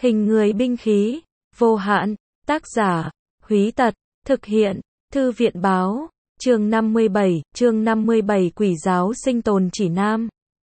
Hình người binh khí, vô hạn, tác giả, Húy Tật, thực hiện, Thư viện báo, chương 57 Quỷ giáo sinh tồn chỉ nam.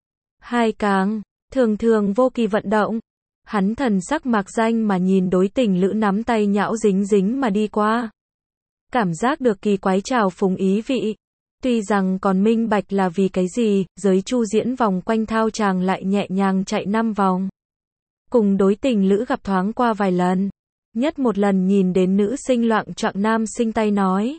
Hai càng, thường thường vô kỳ vận động. Hắn thần sắc mạc danh mà nhìn đối tình lữ nắm tay nhão dính dính mà đi qua. Cảm giác được kỳ quái trào phúng ý vị. Tuy rằng còn minh bạch là vì cái gì, giới Chu Diễn vòng quanh thao tràng lại nhẹ nhàng chạy 5 vòng. Cùng đối tình lữ gặp thoáng qua vài lần. Nhất một lần nhìn đến nữ sinh loạng choạng nam sinh tay nói.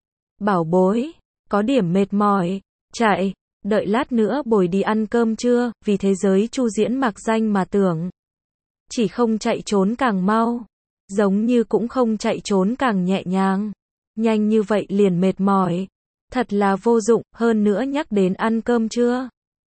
Bảo bối, có điểm mệt mỏi, chạy, đợi lát nữa bồi đi ăn cơm trưa, vì thế giới Chu Diễn mạc danh mà tưởng. Chỉ không chạy trốn càng mau, giống như cũng không chạy trốn càng nhẹ nhàng. Nhanh như vậy liền mệt mỏi, thật là vô dụng, hơn nữa nhắc đến ăn cơm trưa.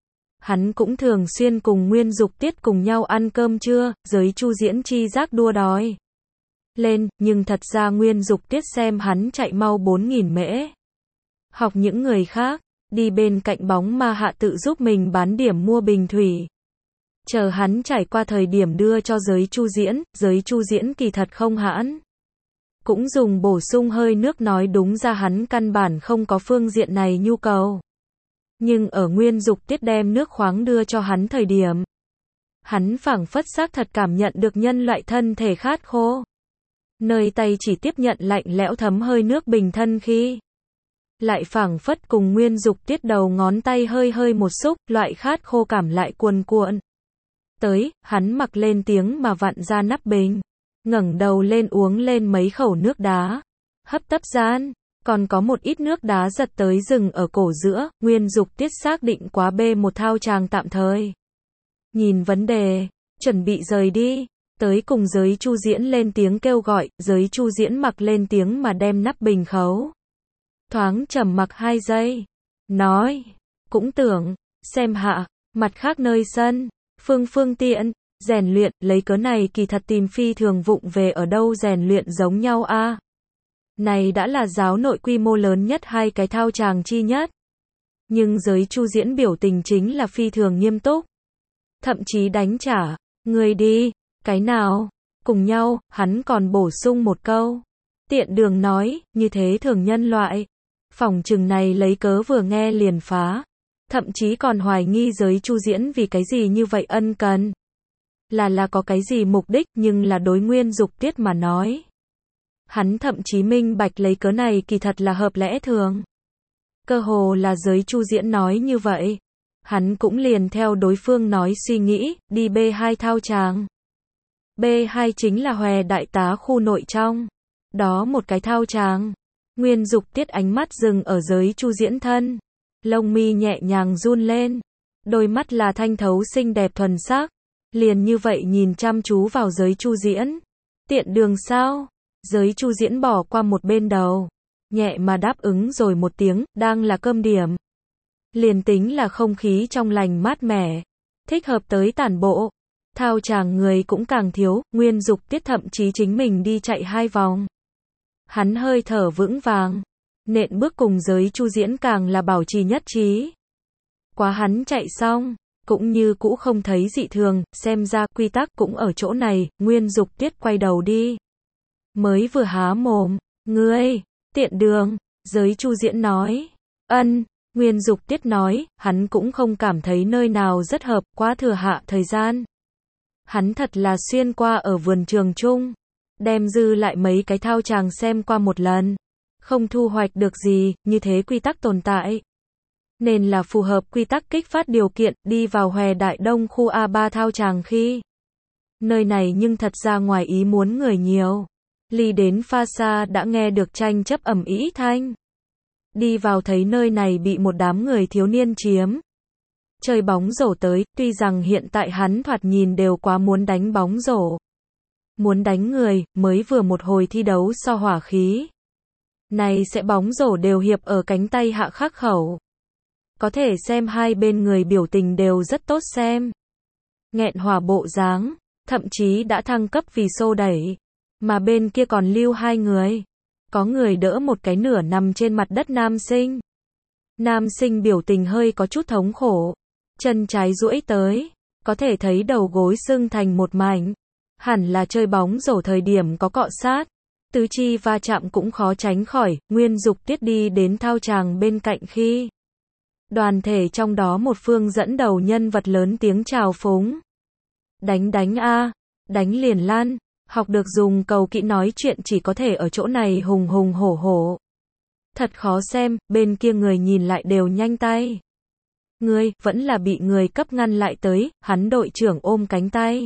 Hắn cũng thường xuyên cùng Nguyên Dục Tiết cùng nhau ăn cơm trưa, giới Chu Diễn chi giác đua đòi lên, nhưng thật ra Nguyên Dục Tiết xem hắn chạy mau 4.000 mễ. Học những người khác, đi bên cạnh bóng ma hạ tự giúp mình bán điểm mua bình thủy. Chờ hắn trải qua thời điểm đưa cho giới Chu Diễn kỳ thật không hãn. Cũng dùng bổ sung hơi nước nói đúng ra hắn căn bản không có phương diện này nhu cầu. Nhưng ở Nguyên Dục Tiết đem nước khoáng đưa cho hắn thời điểm, hắn phảng phất xác thật cảm nhận được nhân loại thân thể khát khô. Nơi tay chỉ tiếp nhận lạnh lẽo thấm hơi nước bình thân khi, lại phảng phất cùng Nguyên Dục Tiết đầu ngón tay hơi hơi một xúc, loại khát khô cảm lại cuồn cuộn. Tới, hắn mặc lên tiếng mà vặn ra nắp bình, ngẩng đầu lên uống lên mấy khẩu nước đá. Hấp tấp gian, còn có một ít nước đá giật tới rừng ở cổ giữa. Nguyên Dục Tiết xác định quá bê một thao tràng tạm thời. Nhìn vấn đề, chuẩn bị rời đi, tới cùng giới Chu Diễn lên tiếng kêu gọi, giới Chu Diễn mặc lên tiếng mà đem nắp bình khấu. Thoáng trầm mặc 2 giây, nói, cũng tưởng, xem hạ, mặt khác nơi sân, phương tiện, rèn luyện, lấy cớ này kỳ thật tìm phi thường vụng về ở đâu rèn luyện giống nhau a. Này đã là giáo nội quy mô lớn nhất 2 cái thao tràng chi nhất. Nhưng giới Chu Diễn biểu tình chính là phi thường nghiêm túc. Thậm chí đánh trả, người đi, cái nào, cùng nhau, hắn còn bổ sung một câu. Tiện đường nói, như thế thường nhân loại. Phỏng chừng này lấy cớ vừa nghe liền phá. Thậm chí còn hoài nghi giới Chu Diễn vì cái gì như vậy ân cần. Là có cái gì mục đích, nhưng là đối Nguyên Dục Tiết mà nói. Hắn thậm chí minh bạch lấy cớ này kỳ thật là hợp lẽ thường. Cơ hồ là giới Chu Diễn nói như vậy. Hắn cũng liền theo đối phương nói suy nghĩ, đi B2 thao tràng. B2 chính là Hòe Đại Tá khu nội trong. Đó một cái thao tràng. Nguyên Dục Tiết ánh mắt dừng ở giới Chu Diễn thân. Lông mi nhẹ nhàng run lên. Đôi mắt là thanh thấu xinh đẹp thuần sắc. Liền như vậy nhìn chăm chú vào giới Chu Diễn. Tiện đường sao? Giới Chu Diễn bỏ qua một bên đầu. Nhẹ mà đáp ứng rồi một tiếng, đang là cơm điểm. Liền tính là không khí trong lành mát mẻ. Thích hợp tới tản bộ. Thao tràng người cũng càng thiếu, Nguyên Dục Tiết thậm chí chính mình đi chạy 2 vòng. Hắn hơi thở vững vàng. Nện bước cùng giới Chu Diễn càng là bảo trì nhất trí. Quá hắn chạy xong, cũng như cũ không thấy dị thường, xem ra quy tắc cũng ở chỗ này. Nguyên Dục Tiết quay đầu đi. Mới vừa há mồm, ngươi, tiện đường, giới Chu Diễn nói. Ân, Nguyên Dục Tiết nói, hắn cũng không cảm thấy nơi nào rất hợp, quá thừa hạ thời gian. Hắn thật là xuyên qua ở vườn trường chung, đem dư lại mấy cái thao tràng xem qua một lần. Không thu hoạch được gì, như thế quy tắc tồn tại. Nên là phù hợp quy tắc kích phát điều kiện, đi vào Hòe Đại Đông khu A3 thao tràng khi. Nơi này nhưng thật ra ngoài ý muốn người nhiều. Ly đến pha xa đã nghe được tranh chấp ầm ĩ thanh. Đi vào thấy nơi này bị một đám người thiếu niên chiếm. Chơi bóng rổ tới, tuy rằng hiện tại hắn thoạt nhìn đều quá muốn đánh bóng rổ. Muốn đánh người, mới vừa một hồi thi đấu so hỏa khí. Này sẽ bóng rổ đều hiệp ở cánh tay hạ khắc khẩu. Có thể xem hai bên người biểu tình đều rất tốt xem. Nghẹn hỏa bộ dáng, thậm chí đã thăng cấp vì xô đẩy. Mà bên kia còn lưu 2 người. Có người đỡ một cái nửa nằm trên mặt đất nam sinh. Nam sinh biểu tình hơi có chút thống khổ. Chân trái duỗi tới. Có thể thấy đầu gối sưng thành một mảnh. Hẳn là chơi bóng rổ thời điểm có cọ sát, tứ chi va chạm cũng khó tránh khỏi. Nguyên Dục Tiết đi đến thao tràng bên cạnh khi đoàn thể trong đó một phương dẫn đầu nhân vật lớn tiếng chào phúng. Đánh a, đánh liền lan, học được dùng cầu kỹ nói chuyện chỉ có thể ở chỗ này hùng hùng hổ hổ. Thật khó xem, bên kia người nhìn lại đều nhanh tay. Ngươi, vẫn là bị người cấp ngăn lại tới, hắn đội trưởng ôm cánh tay.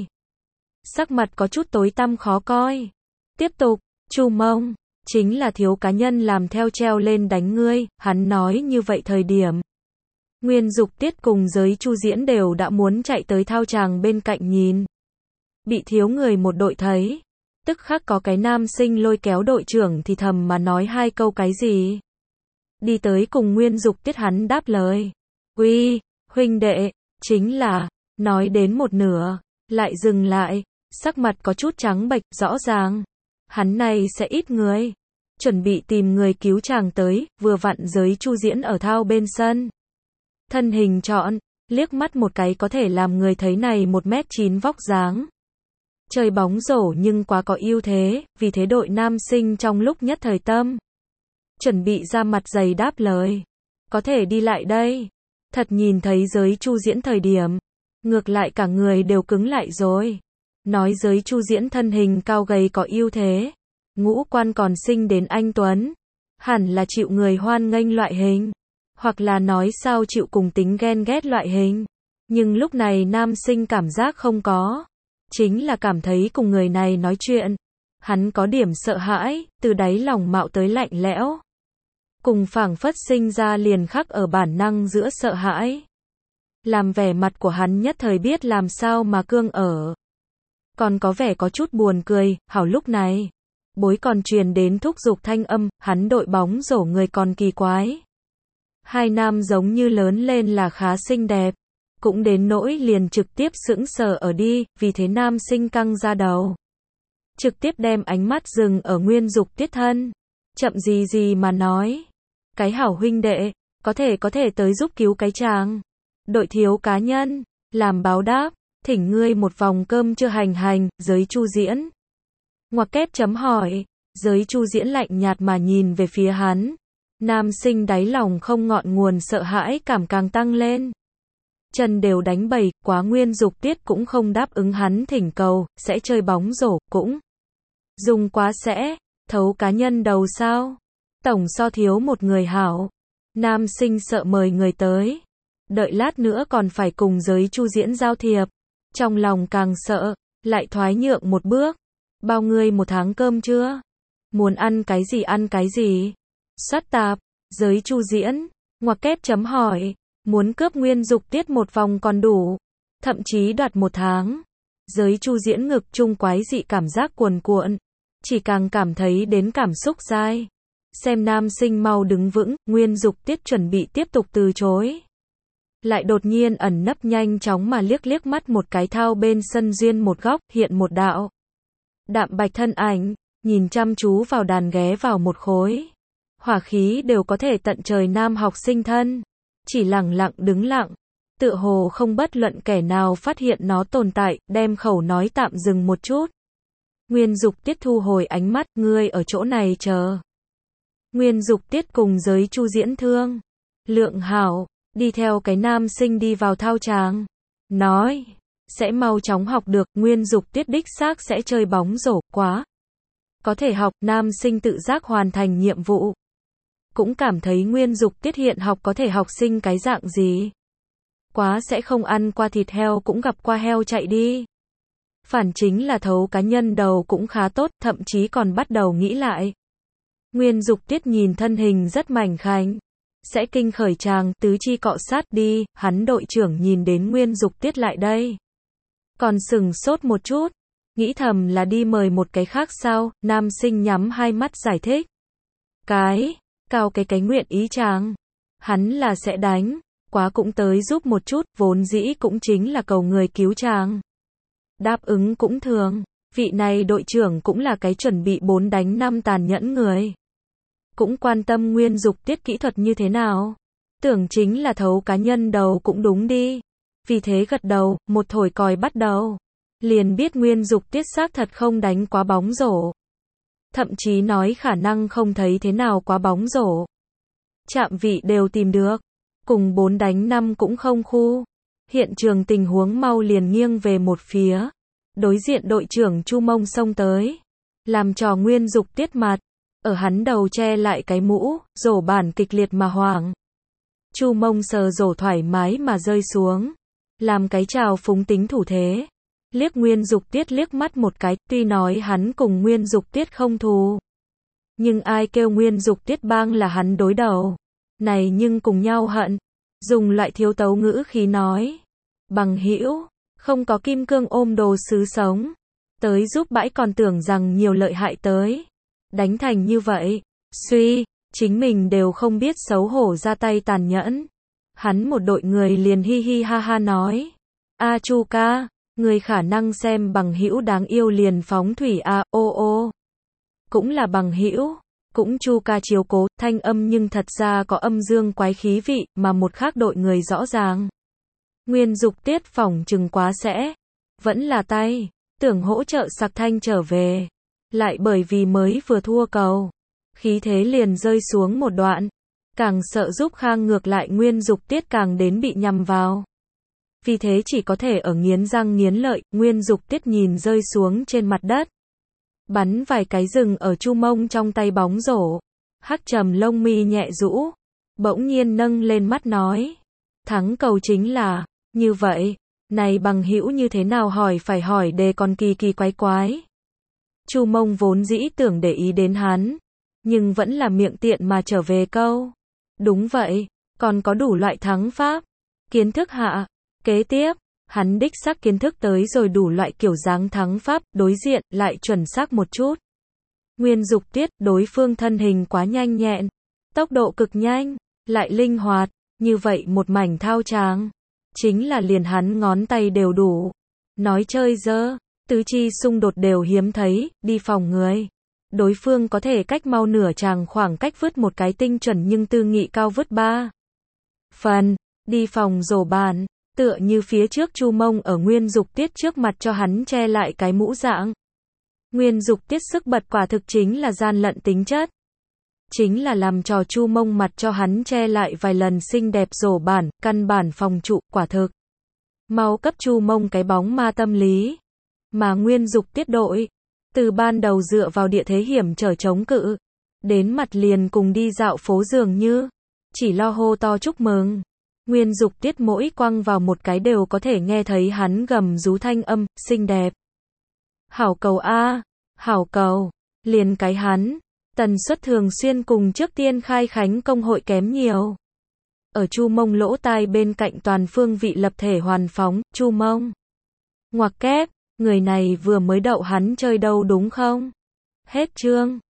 Sắc mặt có chút tối tăm khó coi. Tiếp tục, Chu Mông, chính là thiếu cá nhân làm theo treo lên đánh ngươi, hắn nói như vậy thời điểm. Nguyên Dục Tiết cùng Giới Chu Diễn đều đã muốn chạy tới thao tràng bên cạnh nhìn. Bị thiếu người một đội thấy. Tức khắc có cái nam sinh lôi kéo đội trưởng thì thầm mà nói hai câu cái gì. Đi tới cùng Nguyên Dục Tiết hắn đáp lời. Uy, huynh đệ, chính là, nói đến một nửa, lại dừng lại, sắc mặt có chút trắng bệch, rõ ràng. Hắn này sẽ ít người. Chuẩn bị tìm người cứu chàng tới, vừa vặn Giới Chu Diễn ở thao bên sân. Thân hình trọn, liếc mắt một cái có thể làm người thấy này 1m9 vóc dáng. Chơi bóng rổ nhưng quá có ưu thế, vì thế đội nam sinh trong lúc nhất thời tâm. Chuẩn bị ra mặt dày đáp lời. Có thể đi lại đây. Thật nhìn thấy Giới Chu Diễn thời điểm. Ngược lại cả người đều cứng lại rồi. Nói Giới Chu Diễn thân hình cao gầy có ưu thế. Ngũ quan còn sinh đến anh Tuấn. Hẳn là chịu người hoan nghênh loại hình. Hoặc là nói sao chịu cùng tính ghen ghét loại hình. Nhưng lúc này nam sinh cảm giác không có. Chính là cảm thấy cùng người này nói chuyện. Hắn có điểm sợ hãi, từ đáy lòng mạo tới lạnh lẽo. Cùng phảng phất sinh ra liền khắc ở bản năng giữa sợ hãi. Làm vẻ mặt của hắn nhất thời biết làm sao mà cương ở. Còn có vẻ có chút buồn cười, hảo lúc này. Bối còn truyền đến thúc giục thanh âm, hắn đội bóng rổ người còn kỳ quái. Hai nam giống như lớn lên là khá xinh đẹp. Cũng đến nỗi liền trực tiếp sững sờ ở đi, vì thế nam sinh căng ra đầu. Trực tiếp đem ánh mắt dừng ở Nguyên Dục Tiết thân. Chậm gì mà nói. Cái hảo huynh đệ, có thể tới giúp cứu cái chàng. Đội thiếu cá nhân, làm báo đáp, thỉnh ngươi một vòng cơm chưa hành, Giới Chu Diễn. Ngoặc kép chấm hỏi, Giới Chu Diễn lạnh nhạt mà nhìn về phía hắn. Nam sinh đáy lòng không ngọn nguồn sợ hãi cảm càng tăng lên. Chân đều đánh bầy, quá Nguyên Dục Tiết cũng không đáp ứng hắn thỉnh cầu, sẽ chơi bóng rổ, cũng dùng quá sẽ, thấu cá nhân đầu sao. Tổng so thiếu một người hảo. Nam sinh sợ mời người tới. Đợi lát nữa còn phải cùng Giới Chu Diễn giao thiệp. Trong lòng càng sợ, lại thoái nhượng một bước. Bao ngươi một tháng cơm chưa? Muốn ăn cái gì? Sát tạp, Giới Chu Diễn, ngoặc kép chấm hỏi. Muốn cướp Nguyên Dục Tiết một vòng còn đủ. Thậm chí đoạt một tháng. Giới Chu Diễn ngực chung quái dị cảm giác cuồn cuộn. Chỉ càng cảm thấy đến cảm xúc dai. Xem nam sinh mau đứng vững, Nguyên Dục Tiết chuẩn bị tiếp tục từ chối. Lại đột nhiên ẩn nấp nhanh chóng mà liếc mắt một cái thao bên sân duyên một góc, hiện một đạo. Đạm bạch thân ảnh, nhìn chăm chú vào đàn ghé vào một khối. Hỏa khí đều có thể tận trời nam học sinh thân. Chỉ lặng lặng đứng lặng. Tựa hồ không bất luận kẻ nào phát hiện nó tồn tại, đem khẩu nói tạm dừng một chút. Nguyên Dục Tiết thu hồi ánh mắt, ngươi ở chỗ này chờ. Nguyên Dục Tiết cùng Giới Chu Diễn thương. Lượng hảo, đi theo cái nam sinh đi vào thao tràng. Nói, sẽ mau chóng học được, Nguyên Dục Tiết đích xác sẽ chơi bóng rổ, quá. Có thể học, nam sinh tự giác hoàn thành nhiệm vụ. Cũng cảm thấy Nguyên Dục Tiết hiện học có thể học sinh cái dạng gì. Quá sẽ không ăn qua thịt heo cũng gặp qua heo chạy đi. Phản chính là thấu cá nhân đầu cũng khá tốt, thậm chí còn bắt đầu nghĩ lại. Nguyên Dục Tiết nhìn thân hình rất mảnh khảnh. Sẽ kinh khởi chàng, tứ chi cọ sát đi, hắn đội trưởng nhìn đến Nguyên Dục Tiết lại đây. Còn sừng sốt một chút. Nghĩ thầm là đi mời một cái khác sao, nam sinh nhắm hai mắt giải thích. Cao cái nguyện ý chàng. Hắn là sẽ đánh. Quá cũng tới giúp một chút, vốn dĩ cũng chính là cầu người cứu chàng. Đáp ứng cũng thường. Vị này đội trưởng cũng là cái chuẩn bị 4 đánh 5 tàn nhẫn người. Cũng quan tâm Nguyên Dục Tiết kỹ thuật như thế nào. Tưởng chính là thấu cá nhân đầu cũng đúng đi. Vì thế gật đầu, một thổi còi bắt đầu. liền biết Nguyên Dục Tiết xác thật không đánh quá bóng rổ. Thậm chí nói khả năng không thấy thế nào quá bóng rổ. Chạm vị đều tìm được. Cùng 4 đánh 5 cũng không khu. Hiện trường tình huống mau liền nghiêng về một phía. Đối diện đội trưởng Chu Mông xông tới. Làm trò Nguyên Dục Tiết mặt. Ở hắn đầu che lại cái mũ, rổ bản kịch liệt mà hoảng. Chu Mông sờ rổ thoải mái mà rơi xuống. Làm cái chào phúng tính thủ thế. Liếc Nguyên Dục Tiết liếc mắt một cái, tuy nói hắn cùng Nguyên Dục Tiết không thù. Nhưng ai kêu Nguyên Dục Tiết bang là hắn đối đầu. Này nhưng cùng nhau hận. Dùng loại thiếu tấu ngữ khí nói. Bằng hữu, không có kim cương ôm đồ sứ sống. Tới giúp bãi còn tưởng rằng nhiều lợi hại tới. Đánh thành như vậy. Suy, chính mình đều không biết xấu hổ ra tay tàn nhẫn. Hắn một đội người liền hi hi ha ha nói. A Chu ca, người khả năng xem bằng hữu đáng yêu liền phóng thủy a, ô ô. Cũng là bằng hữu, cũng Chu ca chiếu cố, thanh âm nhưng thật ra có âm dương quái khí vị, mà một khác đội người rõ ràng. Nguyên Dục Tiết phỏng chừng quá sẽ. Vẫn là tay, tưởng hỗ trợ sặc thanh trở về. Lại bởi vì mới vừa thua cầu. Khí thế liền rơi xuống một đoạn. Càng sợ giúp Khang ngược lại Nguyên Dục Tiết càng đến bị nhằm vào. Vì thế chỉ có thể ở nghiến răng nghiến lợi, Nguyên Dục Tiết nhìn rơi xuống trên mặt đất. Bắn vài cái rừng ở Chu Mông trong tay bóng rổ. Hắc trầm lông mi nhẹ rũ. Bỗng nhiên nâng lên mắt nói. Thắng cầu chính là, như vậy, này bằng hữu như thế nào hỏi phải hỏi đề còn kỳ kỳ quái quái. Chu Mông vốn dĩ tưởng để ý đến hắn. Nhưng vẫn là miệng tiện mà trở về câu. Đúng vậy, còn có đủ loại thắng pháp. Kiến thức hạ. Kế tiếp, hắn đích xác kiến thức tới rồi đủ loại kiểu dáng thắng pháp, đối diện, lại chuẩn xác một chút. Nguyên Dục Tiết, đối phương thân hình quá nhanh nhẹn. Tốc độ cực nhanh, lại linh hoạt, như vậy một mảnh thao tràng. Chính là liền hắn ngón tay đều đủ. Nói chơi dơ, tứ chi xung đột đều hiếm thấy, đi phòng người. Đối phương có thể cách mau nửa tràng khoảng cách vứt một cái tinh chuẩn nhưng tư nghị cao vứt 3 phần, đi phòng rổ bàn, tựa như phía trước Chu Mông ở Nguyên Dục Tiết trước mặt cho hắn che lại cái mũ dạng. Nguyên Dục Tiết sức bật quả thực chính là gian lận tính chất. Chính là làm trò Chu Mông mặt cho hắn che lại vài lần xinh đẹp rổ bản, căn bản phòng trụ, quả thực. Mau cấp Chu Mông cái bóng ma tâm lý. Mà Nguyên Dục Tiết đội. Từ ban đầu dựa vào địa thế hiểm trở chống cự. Đến mặt liền cùng đi dạo phố dường như. Chỉ lo hô to chúc mừng. Nguyên Dục Tiết mỗi quăng vào một cái đều có thể nghe thấy hắn gầm rú thanh âm, xinh đẹp. Hảo cầu a, hảo cầu. Liền cái hắn. Tần suất thường xuyên cùng trước tiên khai khánh công hội kém nhiều. Ở Chu Mông lỗ tai bên cạnh toàn phương vị lập thể hoàn phóng, Chu Mông. Ngoặc kép, người này vừa mới đậu hắn chơi đâu đúng không? Hết chương.